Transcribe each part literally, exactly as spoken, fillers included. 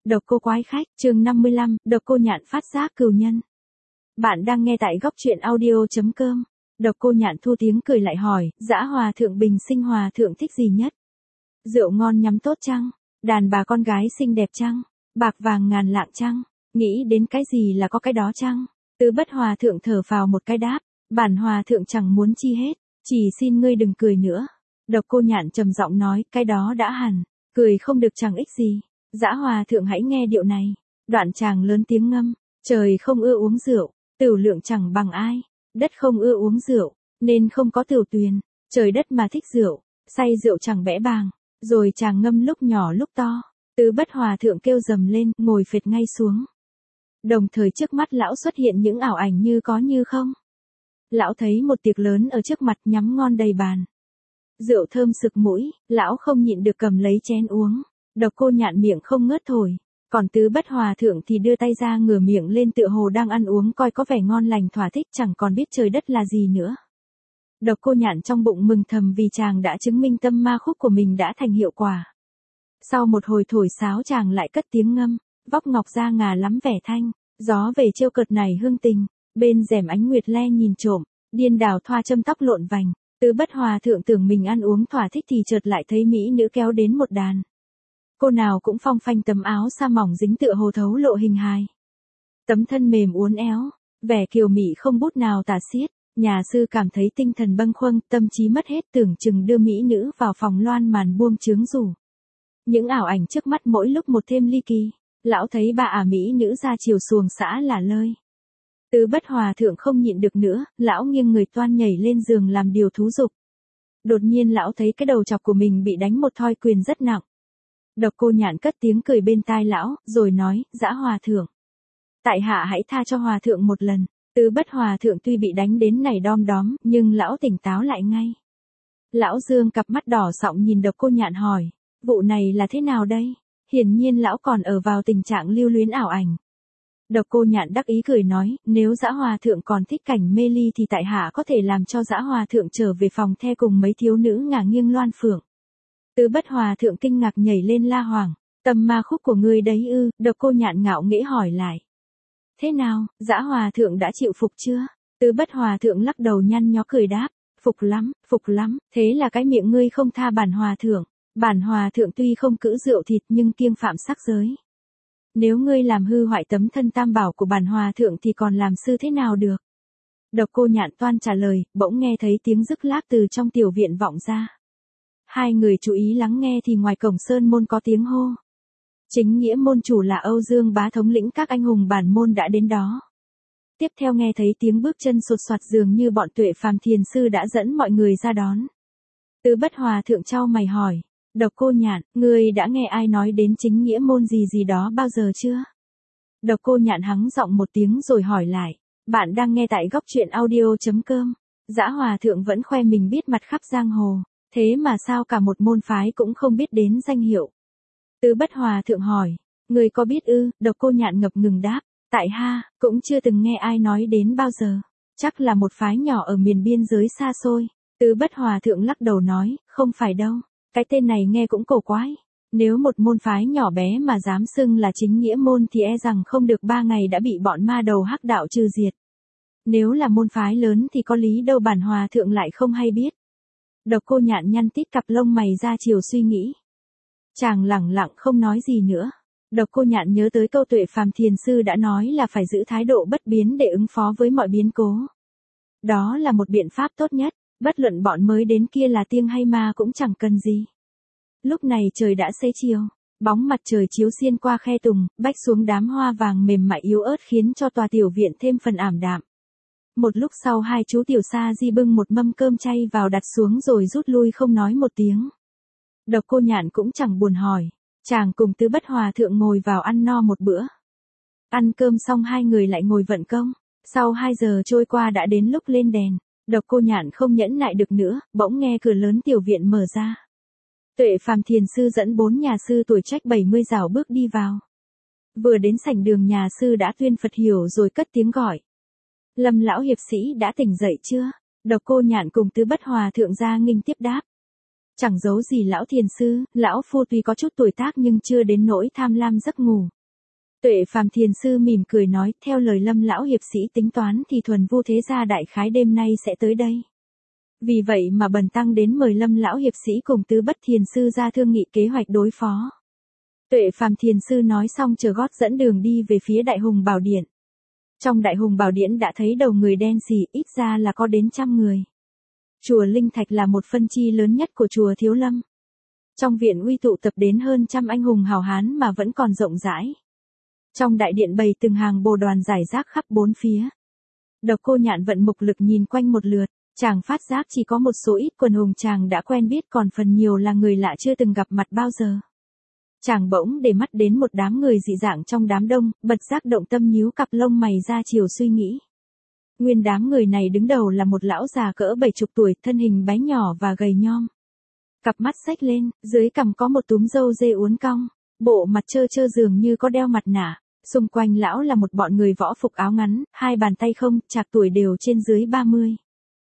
Độc cô quái khách, chương năm mươi lăm, độc cô nhạn phát giác cừu nhân. Bạn đang nghe tại góc truyện audio.com. Độc cô nhạn thu tiếng cười lại hỏi, dã hòa thượng bình sinh hòa thượng thích gì nhất? Rượu ngon nhắm tốt chăng? Đàn bà con gái xinh đẹp chăng? Bạc vàng ngàn lạng chăng? Nghĩ đến cái gì là có cái đó chăng? Tứ bất hòa thượng thở vào một cái đáp, bản hòa thượng chẳng muốn chi hết, chỉ xin ngươi đừng cười nữa. Độc cô nhạn trầm giọng nói, cái đó đã hẳn, cười không được chẳng ích gì. Dã hòa thượng hãy nghe điệu này. Đoạn chàng lớn tiếng ngâm, trời không ưa uống rượu, tửu lượng chẳng bằng ai, đất không ưa uống rượu, nên không có tửu tuyền, trời đất mà thích rượu, say rượu chẳng bẽ bàng. Rồi chàng ngâm lúc nhỏ lúc to, tứ bất hòa thượng kêu rầm lên, ngồi phệt ngay xuống. Đồng thời trước mắt lão xuất hiện những ảo ảnh như có như không. Lão thấy một tiệc lớn ở trước mặt nhắm ngon đầy bàn. Rượu thơm sực mũi, lão không nhịn được cầm lấy chén uống. Độc cô nhạn miệng không ngớt thổi, còn tứ bất hòa thượng thì đưa tay ra ngửa miệng lên tựa hồ đang ăn uống coi có vẻ ngon lành thỏa thích chẳng còn biết trời đất là gì nữa. Độc cô nhạn trong bụng mừng thầm vì chàng đã chứng minh tâm ma khúc của mình đã thành hiệu quả. Sau một hồi thổi sáo chàng lại cất tiếng ngâm, vóc ngọc da ngà lắm vẻ thanh, gió về trêu cợt này hương tình, bên rèm ánh nguyệt le nhìn trộm, điên đảo thoa châm tóc lộn vành. Tứ bất hòa thượng tưởng mình ăn uống thỏa thích thì chợt lại thấy mỹ nữ kéo đến một đàn. Cô nào cũng phong phanh tấm áo sa mỏng dính tựa hồ thấu lộ hình hài. Tấm thân mềm uốn éo, vẻ kiều mị không bút nào tả xiết. Nhà sư cảm thấy tinh thần bâng khuâng, tâm trí mất hết tưởng chừng đưa mỹ nữ vào phòng loan màn buông chướng rủ. Những ảo ảnh trước mắt mỗi lúc một thêm ly kỳ, lão thấy bà ả mỹ nữ ra chiều xuồng xã là lơi. Tứ bất hòa thượng không nhịn được nữa, lão nghiêng người toan nhảy lên giường làm điều thú dục. Đột nhiên lão thấy cái đầu chọc của mình bị đánh một thoi quyền rất nặng. Độc cô nhạn cất tiếng cười bên tai lão, rồi nói, dã hòa thượng. Tại hạ hãy tha cho hòa thượng một lần. Tứ bất hòa thượng tuy bị đánh đến này đom đóm, nhưng lão tỉnh táo lại ngay. Lão dương cặp mắt đỏ sọng nhìn độc cô nhạn hỏi, vụ này là thế nào đây? Hiển nhiên lão còn ở vào tình trạng lưu luyến ảo ảnh. Độc cô nhạn đắc ý cười nói, nếu dã hòa thượng còn thích cảnh mê ly thì tại hạ có thể làm cho dã hòa thượng trở về phòng the cùng mấy thiếu nữ ngả nghiêng loan phượng. Tứ bất hòa thượng kinh ngạc nhảy lên la hoàng, tâm ma khúc của ngươi đấy ư? Độc cô nhạn ngạo nghễ hỏi lại. Thế nào, dã hòa thượng đã chịu phục chưa? Tứ bất hòa thượng lắc đầu nhăn nhó cười đáp, phục lắm, phục lắm, thế là cái miệng ngươi không tha bản hòa thượng. Bản hòa thượng tuy không cữ rượu thịt nhưng kiêng phạm sắc giới. Nếu ngươi làm hư hoại tấm thân tam bảo của bản hòa thượng thì còn làm sư thế nào được? Độc cô nhạn toan trả lời, bỗng nghe thấy tiếng rức lác từ trong tiểu viện vọng ra. Hai người chú ý lắng nghe thì ngoài cổng sơn môn có tiếng hô. Chính nghĩa môn chủ là Âu Dương Bá thống lĩnh các anh hùng bản môn đã đến đó. Tiếp theo nghe thấy tiếng bước chân sột soạt dường như bọn Tuệ Phàm thiền sư đã dẫn mọi người ra đón. Tứ bất hòa thượng chau mày hỏi, độc cô nhạn, ngươi đã nghe ai nói đến chính nghĩa môn gì gì đó bao giờ chưa? Độc cô nhạn hắng giọng một tiếng rồi hỏi lại, bạn đang nghe tại góc truyện audio.com. Dã hòa thượng vẫn khoe mình biết mặt khắp giang hồ, thế mà sao cả một môn phái cũng không biết đến danh hiệu. Tứ bất hòa thượng hỏi, người có biết ư? Độc cô nhạn ngập ngừng đáp, tại ha, cũng chưa từng nghe ai nói đến bao giờ, chắc là một phái nhỏ ở miền biên giới xa xôi. Tứ bất hòa thượng lắc đầu nói, không phải đâu, cái tên này nghe cũng cổ quái. Nếu một môn phái nhỏ bé mà dám xưng là chính nghĩa môn thì e rằng không được ba ngày đã bị bọn ma đầu hắc đạo trừ diệt. Nếu là môn phái lớn thì có lý đâu bản hòa thượng lại không hay biết. Độc cô nhạn nhăn tít cặp lông mày ra chiều suy nghĩ. Chàng lẳng lặng không nói gì nữa. Độc cô nhạn nhớ tới câu Tuệ Phàm thiền sư đã nói là phải giữ thái độ bất biến để ứng phó với mọi biến cố. Đó là một biện pháp tốt nhất, bất luận bọn mới đến kia là tiên hay ma cũng chẳng cần gì. Lúc này trời đã xế chiều, bóng mặt trời chiếu xuyên qua khe tùng, bách xuống đám hoa vàng mềm mại yếu ớt khiến cho tòa tiểu viện thêm phần ảm đạm. Một lúc sau hai chú tiểu sa di bưng một mâm cơm chay vào đặt xuống rồi rút lui không nói một tiếng. Độc cô nhạn cũng chẳng buồn hỏi, chàng cùng tứ bất hòa thượng ngồi vào ăn no một bữa. Ăn cơm xong hai người lại ngồi vận công, sau hai giờ trôi qua đã đến lúc lên đèn. Độc cô nhạn không nhẫn nại được nữa, bỗng nghe cửa lớn tiểu viện mở ra. Tuệ Phàm thiền sư dẫn bốn nhà sư tuổi trách bảy mươi rảo bước đi vào. Vừa đến sảnh đường nhà sư đã tuyên Phật hiểu rồi cất tiếng gọi. Lâm lão hiệp sĩ đã tỉnh dậy chưa? Độc cô nhạn cùng tứ bất hòa thượng ra nghinh tiếp đáp. Chẳng giấu gì lão thiền sư, lão phu tuy có chút tuổi tác nhưng chưa đến nỗi tham lam giấc ngủ, Tuệ Phàm Thiền Sư mỉm cười nói, theo lời Lâm lão hiệp sĩ tính toán thì Thuần Vu Thế Gia đại khái đêm nay sẽ tới đây. Vì vậy mà bần tăng đến mời Lâm lão hiệp sĩ cùng Tứ Bất Thiền Sư ra thương nghị kế hoạch đối phó. Tuệ Phàm Thiền Sư nói xong chờ gót dẫn đường đi về phía Đại Hùng Bảo Điện. Trong Đại Hùng Bảo Điện đã thấy đầu người đen xì, ít ra là có đến trăm người. Chùa Linh Thạch là một phân chi lớn nhất của chùa Thiếu Lâm. Trong viện uy tụ tập đến hơn trăm anh hùng hào hán mà vẫn còn rộng rãi. Trong đại điện bày từng hàng bồ đoàn rải rác khắp bốn phía. Độc Cô Nhạn vận mục lực nhìn quanh một lượt, chàng phát giác chỉ có một số ít quần hùng chàng đã quen biết, còn phần nhiều là người lạ chưa từng gặp mặt bao giờ. Chàng bỗng để mắt đến một đám người dị dạng trong đám đông, bật giác động tâm nhíu cặp lông mày ra chiều suy nghĩ. Nguyên đám người này đứng đầu là một lão già cỡ bảy chục tuổi, thân hình bé nhỏ và gầy nhom. Cặp mắt xếch lên, dưới cằm có một túm râu dê uốn cong, bộ mặt trơ trơ dường như có đeo mặt nạ. Xung quanh lão là một bọn người võ phục áo ngắn, hai bàn tay không, chạc tuổi đều trên dưới ba mươi.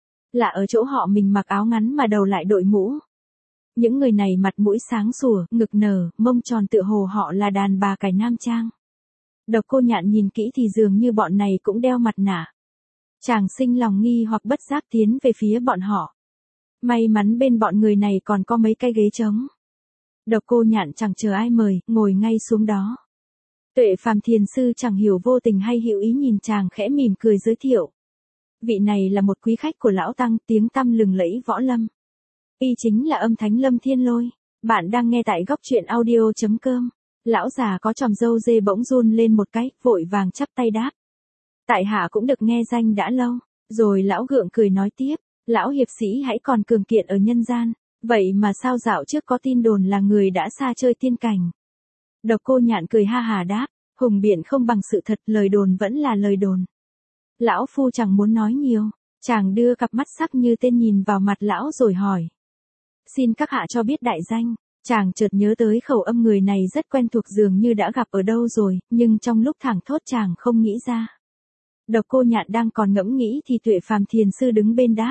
Lạ ở chỗ họ mình mặc áo ngắn mà đầu lại đội mũ. Những người này mặt mũi sáng sủa, ngực nở, mông tròn, tựa hồ họ là đàn bà cải nam trang. Độc Cô Nhạn nhìn kỹ thì dường như bọn này cũng đeo mặt nạ. Chàng sinh lòng nghi hoặc bất giác tiến về phía bọn họ. May mắn bên bọn người này còn có mấy cái ghế trống. Độc Cô Nhạn chẳng chờ ai mời, ngồi ngay xuống đó. Tuệ Phàm Thiền Sư chẳng hiểu vô tình hay hữu ý nhìn chàng khẽ mỉm cười giới thiệu. Vị này là một quý khách của lão tăng, tiếng tăm lừng lẫy võ lâm. Y chính là Âm Thánh Lâm Thiên Lôi. Bạn đang nghe tại góc truyện audio chấm com. Lão già có chòm râu dê bỗng run lên một cái, vội vàng chắp tay đáp. Tại hạ cũng được nghe danh đã lâu. Rồi lão gượng cười nói tiếp, lão hiệp sĩ hãy còn cường kiện ở nhân gian, vậy mà sao dạo trước có tin đồn là người đã xa chơi tiên cảnh. Độc Cô Nhạn cười ha hà đáp, hùng biện không bằng sự thật, lời đồn vẫn là lời đồn. Lão phu chẳng muốn nói nhiều, chàng đưa cặp mắt sắc như tên nhìn vào mặt lão rồi hỏi. Xin các hạ cho biết đại danh. Chàng chợt nhớ tới khẩu âm người này rất quen thuộc, dường như đã gặp ở đâu rồi, nhưng trong lúc thảng thốt chàng không nghĩ ra. Độc Cô Nhạn đang còn ngẫm nghĩ thì Tuệ Phàm Thiền Sư đứng bên đáp.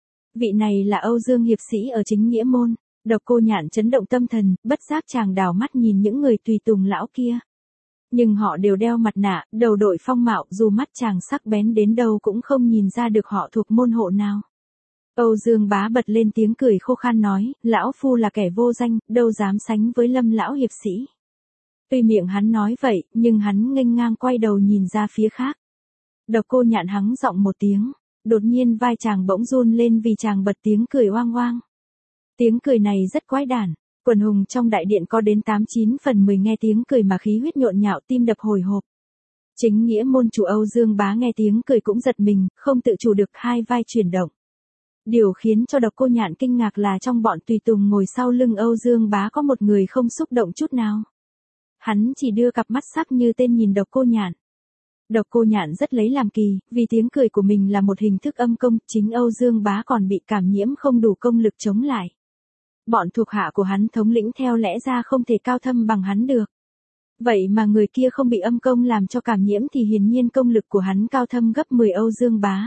Vị này là Âu Dương hiệp sĩ ở Chính Nghĩa Môn. Độc Cô Nhạn chấn động tâm thần, bất giác chàng đảo mắt nhìn những người tùy tùng lão kia. Nhưng họ đều đeo mặt nạ, đầu đội phong mạo, dù mắt chàng sắc bén đến đâu cũng không nhìn ra được họ thuộc môn hộ nào. Âu Dương Bá bật lên tiếng cười khô khan nói, lão phu là kẻ vô danh, đâu dám sánh với Lâm lão hiệp sĩ. Tuy miệng hắn nói vậy, nhưng hắn nghênh ngang quay đầu nhìn ra phía khác. Độc Cô Nhạn hắng giọng một tiếng, đột nhiên vai chàng bỗng run lên vì chàng bật tiếng cười oang oang. Tiếng cười này rất quái đản, quần hùng trong đại điện có đến tám chín phần mười nghe tiếng cười mà khí huyết nhộn nhạo, tim đập hồi hộp. Chính Nghĩa Môn chủ Âu Dương Bá nghe tiếng cười cũng giật mình, không tự chủ được hai vai chuyển động. Điều khiến cho Độc Cô Nhạn kinh ngạc là trong bọn tùy tùng ngồi sau lưng Âu Dương Bá có một người không xúc động chút nào. Hắn chỉ đưa cặp mắt sắc như tên nhìn Độc Cô Nhạn. Độc Cô Nhạn rất lấy làm kỳ, vì tiếng cười của mình là một hình thức âm công, chính Âu Dương Bá còn bị cảm nhiễm không đủ công lực chống lại. Bọn thuộc hạ của hắn thống lĩnh theo lẽ ra không thể cao thâm bằng hắn được. Vậy mà người kia không bị âm công làm cho cảm nhiễm thì hiển nhiên công lực của hắn cao thâm gấp mười Âu Dương Bá.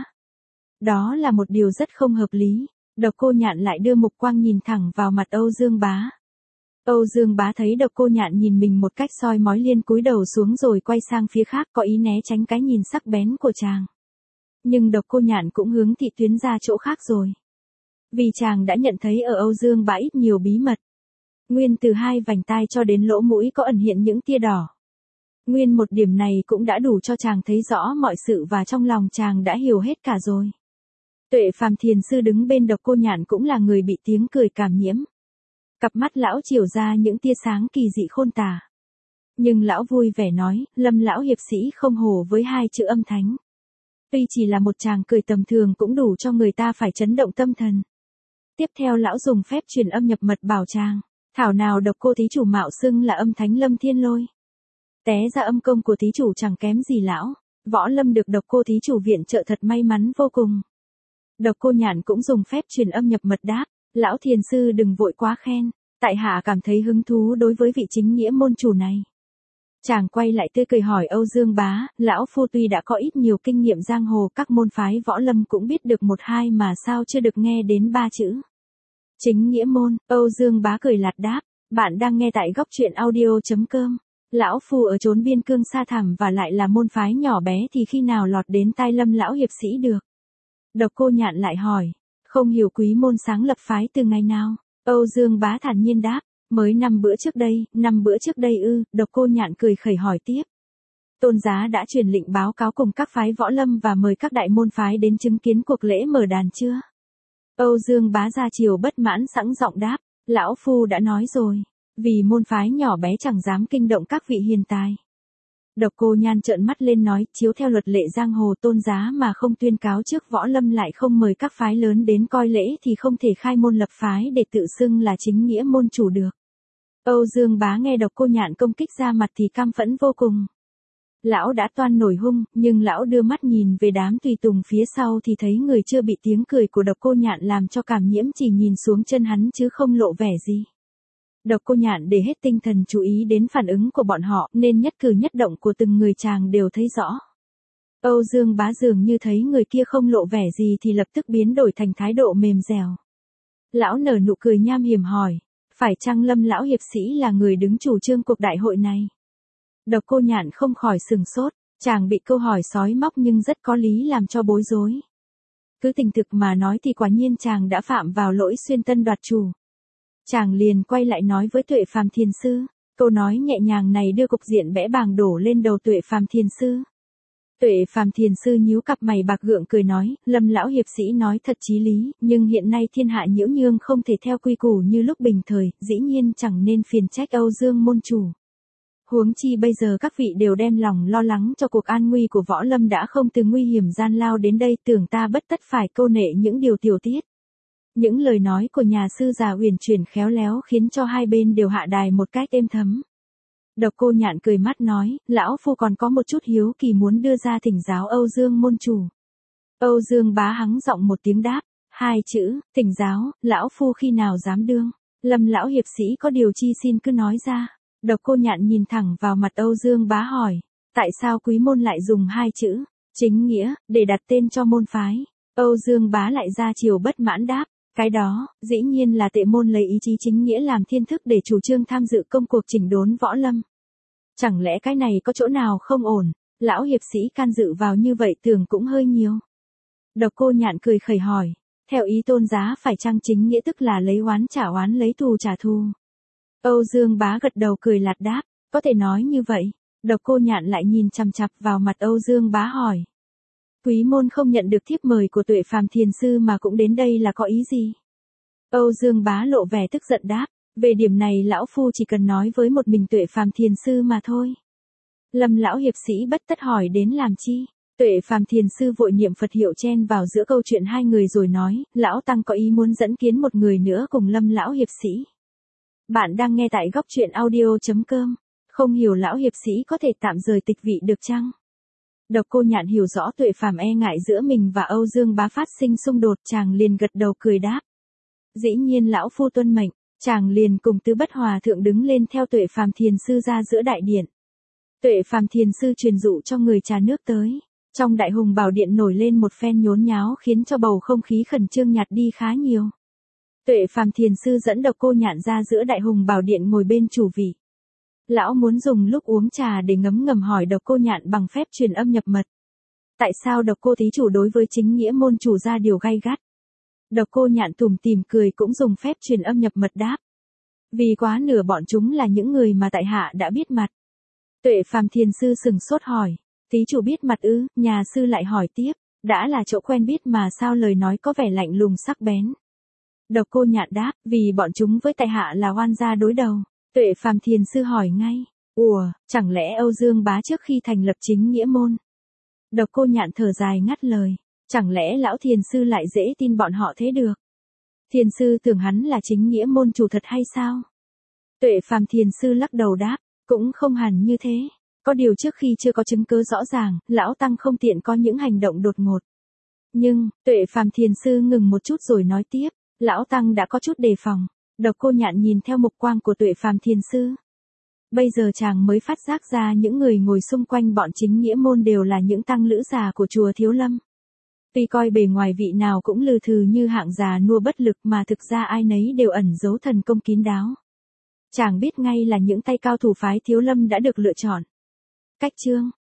Đó là một điều rất không hợp lý. Độc Cô Nhạn lại đưa mục quang nhìn thẳng vào mặt Âu Dương Bá. Âu Dương Bá thấy Độc Cô Nhạn nhìn mình một cách soi mói, liên cúi đầu xuống rồi quay sang phía khác, có ý né tránh cái nhìn sắc bén của chàng. Nhưng Độc Cô Nhạn cũng hướng thị tuyến ra chỗ khác rồi. Vì chàng đã nhận thấy ở Âu Dương Bá ít nhiều bí mật. Nguyên từ hai vành tai cho đến lỗ mũi có ẩn hiện những tia đỏ. Nguyên một điểm này cũng đã đủ cho chàng thấy rõ mọi sự và trong lòng chàng đã hiểu hết cả rồi. Tuệ Phàm Thiền Sư đứng bên Độc Cô Nhạn cũng là người bị tiếng cười cảm nhiễm. Cặp mắt lão chiều ra những tia sáng kỳ dị khôn tả. Nhưng lão vui vẻ nói, Lâm lão hiệp sĩ không hổ với hai chữ Âm Thánh. Tuy chỉ là một chàng cười tầm thường cũng đủ cho người ta phải chấn động tâm thần. Tiếp theo lão dùng phép truyền âm nhập mật bảo chàng, thảo nào Độc Cô thí chủ mạo xưng là Âm Thánh Lâm Thiên Lôi. Té ra âm công của thí chủ chẳng kém gì lão, võ lâm được Độc Cô thí chủ viện trợ thật may mắn vô cùng. Độc Cô Nhạn cũng dùng phép truyền âm nhập mật đáp, lão thiền sư đừng vội quá khen, tại hạ cảm thấy hứng thú đối với vị Chính Nghĩa Môn chủ này. Chàng quay lại tươi cười hỏi Âu Dương Bá, lão phu tuy đã có ít nhiều kinh nghiệm giang hồ, các môn phái võ lâm cũng biết được một hai mà sao chưa được nghe đến ba chữ Chính Nghĩa Môn. Âu Dương Bá cười lạt đáp, bạn đang nghe tại góc truyện audio chấm com. Lão phu ở chốn biên cương xa thẳm và lại là môn phái nhỏ bé thì khi nào lọt đến tai Lâm lão hiệp sĩ được. Độc Cô Nhạn lại hỏi, không hiểu quý môn sáng lập phái từ ngày nào? Âu Dương Bá thản nhiên đáp, mới năm bữa trước đây, năm bữa trước đây ư? Độc Cô Nhạn cười khẩy hỏi tiếp. Tôn giá đã truyền lệnh báo cáo cùng các phái võ lâm và mời các đại môn phái đến chứng kiến cuộc lễ mở đàn chưa? Âu Dương Bá ra chiều bất mãn sẵn giọng đáp, lão phu đã nói rồi, vì môn phái nhỏ bé chẳng dám kinh động các vị hiền tài. Độc Cô Nhan trợn mắt lên nói, chiếu theo luật lệ giang hồ tôn giá mà không tuyên cáo trước võ lâm lại không mời các phái lớn đến coi lễ thì không thể khai môn lập phái để tự xưng là chính nghĩa môn chủ được. Âu Dương Bá nghe Độc Cô Nhạn công kích ra mặt thì căm phẫn vô cùng. Lão đã toan nổi hung, nhưng lão đưa mắt nhìn về đám tùy tùng phía sau thì thấy người chưa bị tiếng cười của Độc Cô Nhạn làm cho cảm nhiễm, chỉ nhìn xuống chân hắn chứ không lộ vẻ gì. Độc Cô Nhạn để hết tinh thần chú ý đến phản ứng của bọn họ nên nhất cử nhất động của từng người chàng đều thấy rõ. Âu Dương Bá dường như thấy người kia không lộ vẻ gì thì lập tức biến đổi thành thái độ mềm dẻo. Lão nở nụ cười nham hiểm hỏi, phải chăng Lâm lão hiệp sĩ là người đứng chủ trương cuộc đại hội này? Độc Cô Nhạn không khỏi sừng sốt, chàng bị câu hỏi sói móc nhưng rất có lý làm cho bối rối. Cứ tình thực mà nói thì quả nhiên chàng đã phạm vào lỗi xuyên tân đoạt chủ. Chàng liền quay lại nói với Tuệ Phàm Thiền Sư, câu nói nhẹ nhàng này đưa cục diện bẽ bàng đổ lên đầu Tuệ Phàm Thiền Sư. Tuệ Phàm Thiền Sư nhíu cặp mày bạc gượng cười nói, Lâm lão hiệp sĩ nói thật chí lý, nhưng hiện nay thiên hạ nhiễu nhương không thể theo quy củ như lúc bình thời, dĩ nhiên chẳng nên phiền trách Âu Dương môn chủ. Huống chi bây giờ các vị đều đem lòng lo lắng cho cuộc an nguy của võ lâm đã không từ nguy hiểm gian lao đến đây, tưởng ta bất tất phải câu nệ những điều tiểu tiết. Những lời nói của nhà sư già uyển chuyển khéo léo khiến cho hai bên đều hạ đài một cách êm thấm. Độc Cô Nhạn cười mắt nói, lão phu còn có một chút hiếu kỳ muốn đưa ra thỉnh giáo Âu Dương môn chủ. Âu Dương Bá hắng giọng một tiếng đáp, hai chữ, thỉnh giáo, lão phu khi nào dám đương. Lâm lão hiệp sĩ có điều chi xin cứ nói ra. Độc Cô Nhạn nhìn thẳng vào mặt Âu Dương Bá hỏi, tại sao quý môn lại dùng hai chữ, chính nghĩa, để đặt tên cho môn phái? Âu Dương Bá lại ra chiều bất mãn đáp, cái đó, dĩ nhiên là tệ môn lấy ý chí chính nghĩa làm thiên thức để chủ trương tham dự công cuộc chỉnh đốn võ lâm. Chẳng lẽ cái này có chỗ nào không ổn, lão hiệp sĩ can dự vào như vậy tưởng cũng hơi nhiều. Độc Cô Nhạn cười khẩy hỏi, theo ý tôn giá phải chăng chính nghĩa tức là lấy oán trả oán, lấy thù trả thù? Âu Dương Bá gật đầu cười lạt đáp, có thể nói như vậy. Độc Cô Nhạn lại nhìn chằm chằm vào mặt Âu Dương Bá hỏi, quý môn không nhận được thiếp mời của Tuệ Phàm Thiền Sư mà cũng đến đây là có ý gì? Âu Dương Bá lộ vẻ tức giận đáp, về điểm này lão phu chỉ cần nói với một mình Tuệ Phàm Thiền Sư mà thôi. Lâm lão hiệp sĩ bất tất hỏi đến làm chi? Tuệ Phàm Thiền Sư vội niệm Phật hiệu chen vào giữa câu chuyện hai người rồi nói, lão tăng có ý muốn dẫn kiến một người nữa cùng Lâm lão hiệp sĩ. Bạn đang nghe tại góc truyện audio chấm com. Không hiểu lão hiệp sĩ có thể tạm rời tịch vị được chăng? Độc Cô Nhạn hiểu rõ Tuệ Phàm e ngại giữa mình và Âu Dương Bá phát sinh xung đột, chàng liền gật đầu cười đáp. Dĩ nhiên lão phu tuân mệnh, chàng liền cùng Tứ Bất Hòa thượng đứng lên theo Tuệ Phàm Thiền Sư ra giữa đại điện. Tuệ Phàm Thiền Sư truyền dụ cho người trà nước tới. Trong Đại Hùng Bảo Điện nổi lên một phen nhốn nháo khiến cho bầu không khí khẩn trương nhạt đi khá nhiều. Tuệ Phàm Thiền Sư dẫn Độc Cô Nhạn ra giữa Đại Hùng Bảo Điện ngồi bên chủ vị. Lão muốn dùng lúc uống trà để ngấm ngầm hỏi Độc Cô Nhạn bằng phép truyền âm nhập mật. Tại sao Độc Cô thí chủ đối với chính nghĩa môn chủ ra điều gay gắt? Độc Cô Nhạn tủm tỉm cười cũng dùng phép truyền âm nhập mật đáp. Vì quá nửa bọn chúng là những người mà tại hạ đã biết mặt. Tuệ Phàm Thiền Sư sừng sốt hỏi, thí chủ biết mặt ư? Nhà sư lại hỏi tiếp, đã là chỗ quen biết mà sao lời nói có vẻ lạnh lùng sắc bén. Độc Cô Nhạn đáp, vì bọn chúng với tại hạ là oan gia đối đầu. Tuệ Phàm Thiền Sư hỏi ngay, ủa, chẳng lẽ Âu Dương Bá trước khi thành lập chính nghĩa môn? Độc Cô Nhạn thở dài ngắt lời, chẳng lẽ lão Thiền Sư lại dễ tin bọn họ thế được? Thiền Sư tưởng hắn là chính nghĩa môn chủ thật hay sao? Tuệ Phàm Thiền Sư lắc đầu đáp, cũng không hẳn như thế. Có điều trước khi chưa có chứng cứ rõ ràng, lão tăng không tiện có những hành động đột ngột. Nhưng, Tuệ Phàm Thiền Sư ngừng một chút rồi nói tiếp, lão tăng đã có chút đề phòng. Độc Cô Nhạn nhìn theo mục quang của Tuệ Phàm Thiền Sư. Bây giờ chàng mới phát giác ra những người ngồi xung quanh bọn chính nghĩa môn đều là những tăng lữ già của chùa Thiếu Lâm. Tuy coi bề ngoài vị nào cũng lừ thừ như hạng già nua bất lực mà thực ra ai nấy đều ẩn giấu thần công kín đáo. chàng biết ngay là những tay cao thủ phái Thiếu Lâm đã được lựa chọn. Cách chương